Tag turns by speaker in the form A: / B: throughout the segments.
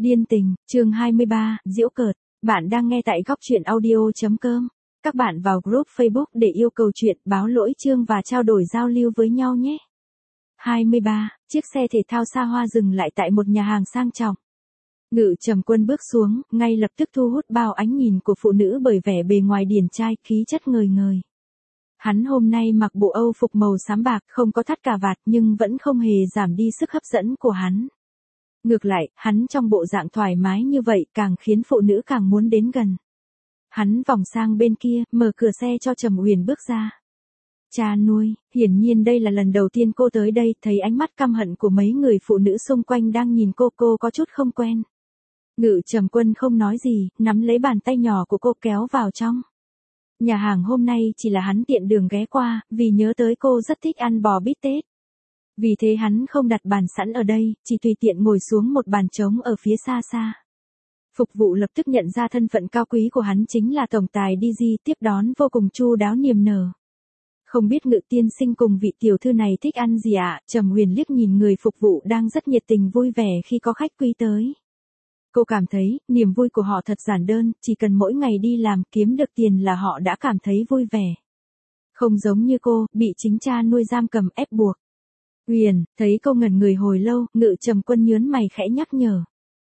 A: Điên tình, chương 23, giễu cợt. Bạn đang nghe tại góc truyện audio.com. Các bạn vào group Facebook để yêu cầu chuyện, báo lỗi chương và trao đổi giao lưu với nhau nhé. 23. Chiếc xe thể thao xa hoa dừng lại tại một nhà hàng sang trọng. Ngự Trầm Quân bước xuống, ngay lập tức thu hút bao ánh nhìn của phụ nữ bởi vẻ bề ngoài điển trai, khí chất ngời ngời. Hắn hôm nay mặc bộ Âu phục màu xám bạc, không có thắt cà vạt nhưng vẫn không hề giảm đi sức hấp dẫn của hắn. Ngược lại, hắn trong bộ dạng thoải mái như vậy càng khiến phụ nữ càng muốn đến gần. Hắn vòng sang bên kia, mở cửa xe cho Trầm Uyển bước ra. Cha nuôi, hiển nhiên đây là lần đầu tiên cô tới đây, thấy ánh mắt căm hận của mấy người phụ nữ xung quanh đang nhìn cô có chút không quen. Ngự Trầm Quân không nói gì, nắm lấy bàn tay nhỏ của cô kéo vào trong. Nhà hàng hôm nay chỉ là hắn tiện đường ghé qua, vì nhớ tới cô rất thích ăn bò bít tết. Vì thế hắn không đặt bàn sẵn ở đây, chỉ tùy tiện ngồi xuống một bàn trống ở phía xa xa. Phục vụ lập tức nhận ra thân phận cao quý của hắn chính là tổng tài DG, tiếp đón vô cùng chu đáo niềm nở. Không biết Ngự tiên sinh cùng vị tiểu thư này thích ăn gì ạ? Trầm Uyển liếc nhìn người phục vụ đang rất nhiệt tình vui vẻ khi có khách quý tới. Cô cảm thấy, niềm vui của họ thật giản đơn, chỉ cần mỗi ngày đi làm kiếm được tiền là họ đã cảm thấy vui vẻ. Không giống như cô, bị chính cha nuôi giam cầm ép buộc. Uyển, thấy cô ngẩn người hồi lâu, Ngự Trầm Quân nhớn mày khẽ nhắc nhở.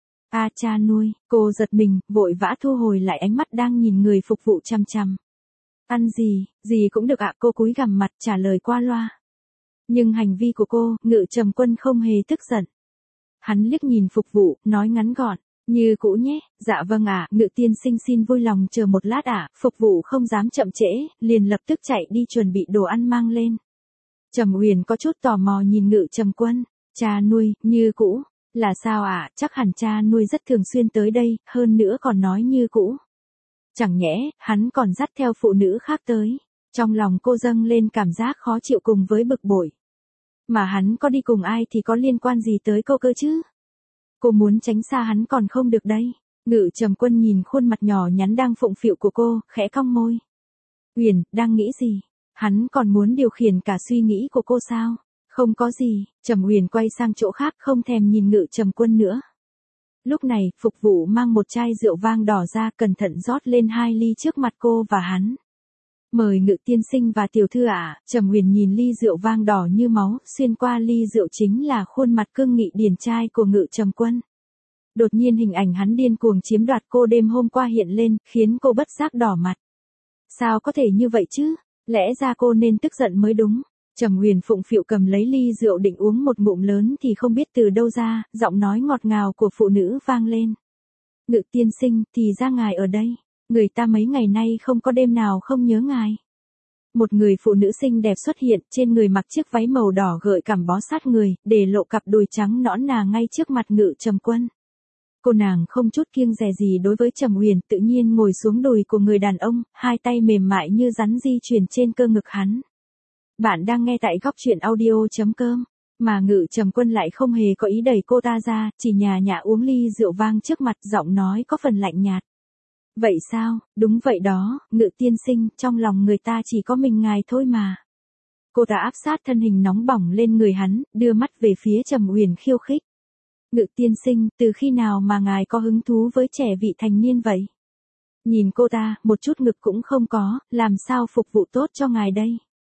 A: Cha nuôi, cô giật mình, vội vã thu hồi lại ánh mắt đang nhìn người phục vụ chằm chằm. Ăn gì cũng được ạ, cô cúi gằm mặt trả lời qua loa. Nhưng hành vi của cô, Ngự Trầm Quân không hề tức giận. Hắn liếc nhìn phục vụ, nói ngắn gọn. Như cũ nhé, dạ vâng ạ, Ngự tiên sinh xin vui lòng chờ một lát ạ. Phục vụ không dám chậm trễ, liền lập tức chạy đi chuẩn bị đồ ăn mang lên. Trầm Uyển có chút tò mò nhìn Ngự Trầm Quân. Cha nuôi, như cũ, là sao ạ? Chắc hẳn cha nuôi rất thường xuyên tới đây, hơn nữa còn nói như cũ. Chẳng nhẽ, hắn còn dắt theo phụ nữ khác tới. Trong lòng cô dâng lên cảm giác khó chịu cùng với bực bội. Mà hắn có đi cùng ai thì có liên quan gì tới cô cơ chứ? Cô muốn tránh xa hắn còn không được đây. Ngự Trầm Quân nhìn khuôn mặt nhỏ nhắn đang phụng phịu của cô, khẽ cong môi. Uyển, đang nghĩ gì? Hắn còn muốn điều khiển cả suy nghĩ của cô sao? Không có gì, Trầm Uyển quay sang chỗ khác không thèm nhìn Ngự Trầm Quân nữa. Lúc này, phục vụ mang một chai rượu vang đỏ ra cẩn thận rót lên 2 ly trước mặt cô và hắn. Mời Ngự tiên sinh và tiểu thư ạ. Trầm Uyển nhìn ly rượu vang đỏ như máu, xuyên qua ly rượu chính là khuôn mặt cương nghị điển trai của Ngự Trầm Quân. Đột nhiên hình ảnh hắn điên cuồng chiếm đoạt cô đêm hôm qua hiện lên, khiến cô bất giác đỏ mặt. Sao có thể như vậy chứ? Lẽ ra cô nên tức giận mới đúng. Trầm Uyển phụng phịu cầm lấy ly rượu định uống một ngụm lớn thì không biết từ đâu ra, giọng nói ngọt ngào của phụ nữ vang lên. Ngự tiên sinh, thì ra ngài ở đây. Người ta mấy ngày nay không có đêm nào không nhớ ngài. Một người phụ nữ xinh đẹp xuất hiện, trên người mặc chiếc váy màu đỏ gợi cảm bó sát người, để lộ cặp đùi trắng nõn nà ngay trước mặt Ngự Trầm Quân. Cô nàng không chút kiêng dè gì đối với Trầm Uyển, tự nhiên ngồi xuống đùi của người đàn ông, hai tay mềm mại như rắn di chuyển trên cơ ngực hắn. Bạn đang nghe tại góc truyện audio.com, mà Ngự Trầm Quân lại không hề có ý đẩy cô ta ra, chỉ nhả nhã uống ly rượu vang trước mặt, giọng nói có phần lạnh nhạt. Vậy sao? Đúng vậy đó, Ngự tiên sinh, trong lòng người ta chỉ có mình ngài thôi mà. Cô ta áp sát thân hình nóng bỏng lên người hắn, đưa mắt về phía Trầm Uyển khiêu khích. Ngự tiên sinh, từ khi nào mà ngài có hứng thú với trẻ vị thành niên vậy? Nhìn cô ta, một chút ngực cũng không có, làm sao phục vụ tốt cho ngài đây?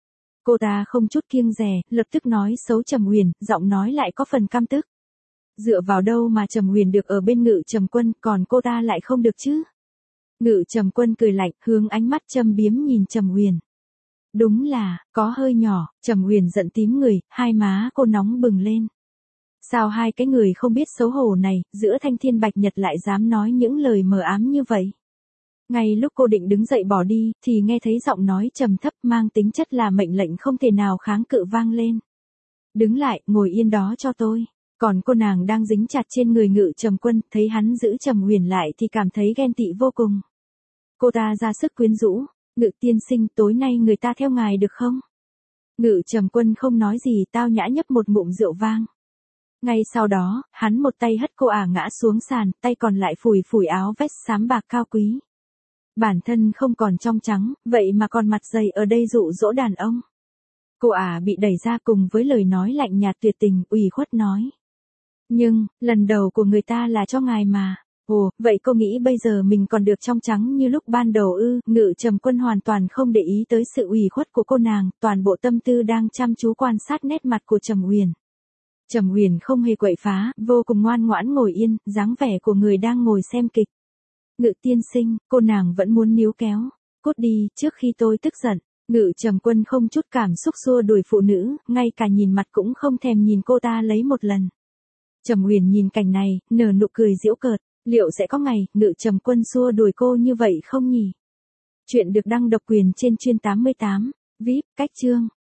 A: Cô ta không chút kiêng dè, lập tức nói xấu Trầm Uyển, giọng nói lại có phần căm tức. Dựa vào đâu mà Trầm Uyển được ở bên Ngự Trầm Quân, còn cô ta lại không được chứ? Ngự Trầm Quân cười lạnh, hướng ánh mắt châm biếm nhìn Trầm Uyển. Đúng là, có hơi nhỏ. Trầm Uyển giận tím người, hai má cô nóng bừng lên. Sao hai cái người không biết xấu hổ này, giữa thanh thiên bạch nhật lại dám nói những lời mờ ám như vậy? Ngay lúc cô định đứng dậy bỏ đi, thì nghe thấy giọng nói trầm thấp mang tính chất là mệnh lệnh không thể nào kháng cự vang lên. Đứng lại, ngồi yên đó cho tôi. Còn cô nàng đang dính chặt trên người Ngự Trầm Quân, thấy hắn giữ Trầm Uyển lại thì cảm thấy ghen tị vô cùng. Cô ta ra sức quyến rũ. Ngự tiên sinh, tối nay người ta theo ngài được không? Ngự Trầm Quân không nói gì, tao nhã nhấp một ngụm rượu vang. Ngay sau đó, hắn một tay hất cô ngã xuống sàn, tay còn lại phủi phủi áo vest xám bạc cao quý. Bản thân không còn trong trắng, vậy mà còn mặt dày ở đây dụ dỗ đàn ông. Cô bị đẩy ra cùng với lời nói lạnh nhạt tuyệt tình, ủy khuất nói. Nhưng, lần đầu của người ta là cho ngài mà. Ồ, vậy cô nghĩ bây giờ mình còn được trong trắng như lúc ban đầu ư? Ngự Trầm Quân hoàn toàn không để ý tới sự ủy khuất của cô nàng, toàn bộ tâm tư đang chăm chú quan sát nét mặt của Trầm Uyển. Trầm Uyển không hề quậy phá, vô cùng ngoan ngoãn ngồi yên, dáng vẻ của người đang ngồi xem kịch. Ngự tiên sinh, cô nàng vẫn muốn níu kéo. Cút đi, trước khi tôi tức giận. Ngự Trầm Quân không chút cảm xúc xua đuổi phụ nữ, ngay cả nhìn mặt cũng không thèm nhìn cô ta lấy một lần. Trầm Uyển nhìn cảnh này, nở nụ cười giễu cợt. Liệu sẽ có ngày, Ngự Trầm Quân xua đuổi cô như vậy không nhỉ? Chuyện được đăng độc quyền trên Chuyên 88. VIP, cách chương.